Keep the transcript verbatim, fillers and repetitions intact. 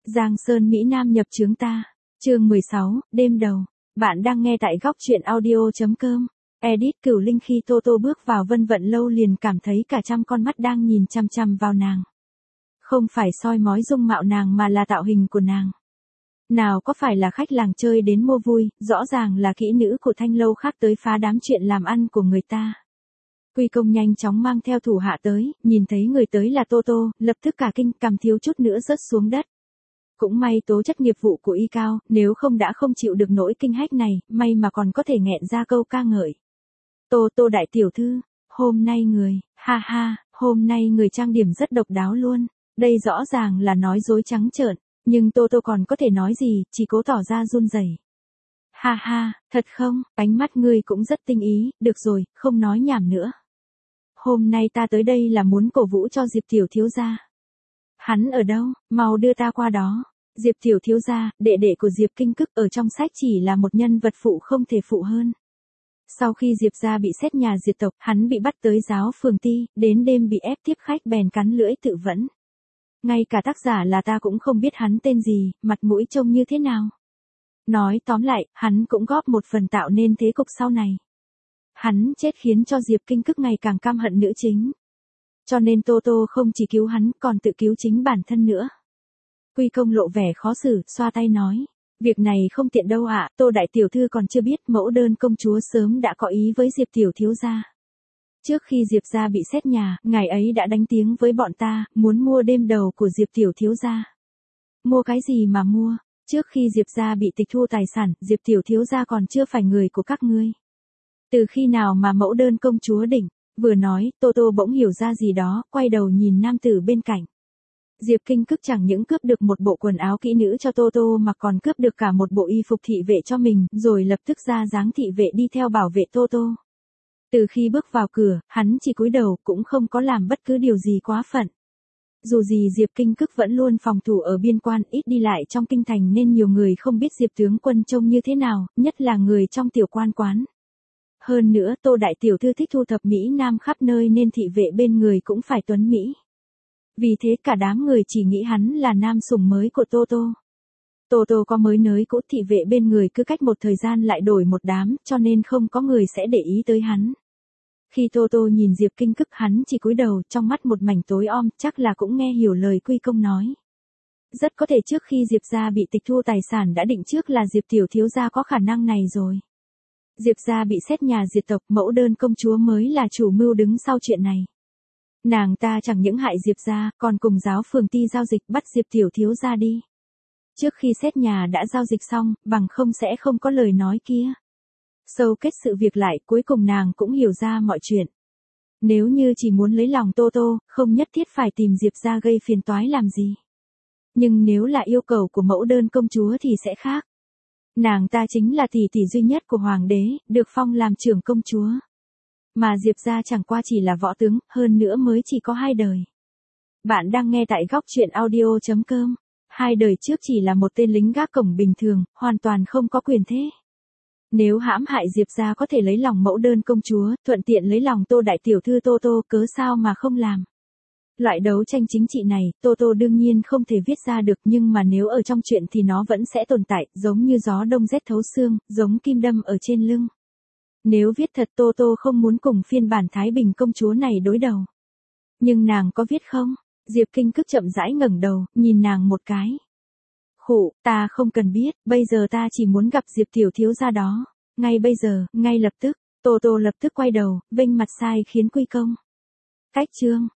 Giang Sơn Mỹ Nam nhập chướng ta. Chương mười sáu, đêm đầu. Bạn đang nghe tại góc truyện audio.com. Edit Cửu Linh. Khi Tô Tô bước vào Vân Vận lâu liền cảm thấy cả trăm con mắt đang nhìn chằm chằm vào nàng. Không phải soi mói dung mạo nàng mà là tạo hình của nàng. Nào có phải là khách làng chơi đến mua vui, rõ ràng là kỹ nữ của thanh lâu khác tới phá đám chuyện làm ăn của người ta. Quy Công nhanh chóng mang theo thủ hạ tới, nhìn thấy người tới là Tô Tô, lập tức cả kinh, cằm thiếu chút nữa rớt xuống đất. Cũng may tố chất nghiệp vụ của y cao, nếu không đã không chịu được nỗi kinh hách này, may mà còn có thể nghẹn ra câu ca ngợi. Tô Tô đại tiểu thư, hôm nay người, ha ha, hôm nay người trang điểm rất độc đáo luôn, đây rõ ràng là nói dối trắng trợn, nhưng Tô Tô còn có thể nói gì, chỉ cố tỏ ra run rẩy. Ha ha, thật không, ánh mắt ngươi cũng rất tinh ý, được rồi, không nói nhảm nữa. Hôm nay ta tới đây là muốn cổ vũ cho Diệp tiểu thiếu gia. Hắn ở đâu, mau đưa ta qua đó. Diệp tiểu thiếu gia, đệ đệ của Diệp Kinh Cức ở trong sách chỉ là một nhân vật phụ không thể phụ hơn. Sau khi Diệp gia bị xét nhà diệt tộc, hắn bị bắt tới giáo phường ti, đến đêm bị ép tiếp khách bèn cắn lưỡi tự vẫn. Ngay cả tác giả là ta cũng không biết hắn tên gì, mặt mũi trông như thế nào. Nói tóm lại, hắn cũng góp một phần tạo nên thế cục sau này. Hắn chết khiến cho Diệp Kinh Cức ngày càng căm hận nữ chính. Cho nên Tô Tô không chỉ cứu hắn, còn tự cứu chính bản thân nữa. Quy Công lộ vẻ khó xử, xoa tay nói. Việc này không tiện đâu ạ, Tô đại tiểu thư còn chưa biết mẫu đơn công chúa sớm đã có ý với Diệp tiểu thiếu gia. Trước khi Diệp gia bị xét nhà, ngài ấy đã đánh tiếng với bọn ta, muốn mua đêm đầu của Diệp tiểu thiếu gia. Mua cái gì mà mua? Trước khi Diệp gia bị tịch thu tài sản, Diệp tiểu thiếu gia còn chưa phải người của các ngươi. Từ khi nào mà mẫu đơn công chúa đỉnh? Vừa nói, Tô Tô bỗng hiểu ra gì đó, quay đầu nhìn nam tử bên cạnh. Diệp Kinh Cức chẳng những cướp được một bộ quần áo kỹ nữ cho Tô Tô mà còn cướp được cả một bộ y phục thị vệ cho mình, rồi lập tức ra dáng thị vệ đi theo bảo vệ Tô Tô. Từ khi bước vào cửa, hắn chỉ cúi đầu cũng không có làm bất cứ điều gì quá phận. Dù gì Diệp Kinh Cức vẫn luôn phòng thủ ở biên quan, ít đi lại trong kinh thành nên nhiều người không biết Diệp tướng quân trông như thế nào, nhất là người trong tiểu quan quán. Hơn nữa Tô đại tiểu thư thích thu thập Mỹ Nam khắp nơi nên thị vệ bên người cũng phải tuấn Mỹ. Vì thế cả đám người chỉ nghĩ hắn là nam sủng mới của Tô Tô. Tô Tô có mới nới cũ, thị vệ bên người cứ cách một thời gian lại đổi một đám, cho nên không có người sẽ để ý tới hắn. Khi Tô Tô nhìn Diệp Kinh Cức hắn chỉ cúi đầu, trong mắt một mảnh tối om, chắc là cũng nghe hiểu lời Quy Công nói. Rất có thể trước khi Diệp gia bị tịch thu tài sản đã định trước là Diệp tiểu thiếu gia có khả năng này rồi. Diệp gia bị xét nhà diệt tộc, mẫu đơn công chúa mới là chủ mưu đứng sau chuyện này. Nàng ta chẳng những hại Diệp gia, còn cùng giáo phường ti giao dịch bắt Diệp tiểu thiếu gia đi. Trước khi xét nhà đã giao dịch xong, bằng không sẽ không có lời nói kia. Sâu kết sự việc lại, cuối cùng nàng cũng hiểu ra mọi chuyện. Nếu như chỉ muốn lấy lòng Tô Tô, không nhất thiết phải tìm Diệp gia gây phiền toái làm gì. Nhưng nếu là yêu cầu của mẫu đơn công chúa thì sẽ khác. Nàng ta chính là tỷ tỷ duy nhất của hoàng đế, được phong làm trưởng công chúa. Mà Diệp gia chẳng qua chỉ là võ tướng, hơn nữa mới chỉ có hai đời. Bạn đang nghe tại góc truyện audio.com. Hai đời trước chỉ là một tên lính gác cổng bình thường, hoàn toàn không có quyền thế. Nếu hãm hại Diệp gia có thể lấy lòng mẫu đơn công chúa, thuận tiện lấy lòng Tô đại tiểu thư Tô Tô, cớ sao mà không làm. Loại đấu tranh chính trị này, Tô Tô đương nhiên không thể viết ra được, nhưng mà nếu ở trong chuyện thì nó vẫn sẽ tồn tại, giống như gió đông rét thấu xương, giống kim đâm ở trên lưng. Nếu viết thật Tô Tô không muốn cùng phiên bản Thái Bình công chúa này đối đầu. Nhưng nàng có viết không? Diệp Kinh Cức chậm rãi ngẩng đầu, nhìn nàng một cái. Khụ, ta không cần biết, bây giờ ta chỉ muốn gặp Diệp tiểu thiếu gia đó. Ngay bây giờ, ngay lập tức, Tô Tô lập tức quay đầu, vênh mặt sai khiến Quy Công. Cách chương.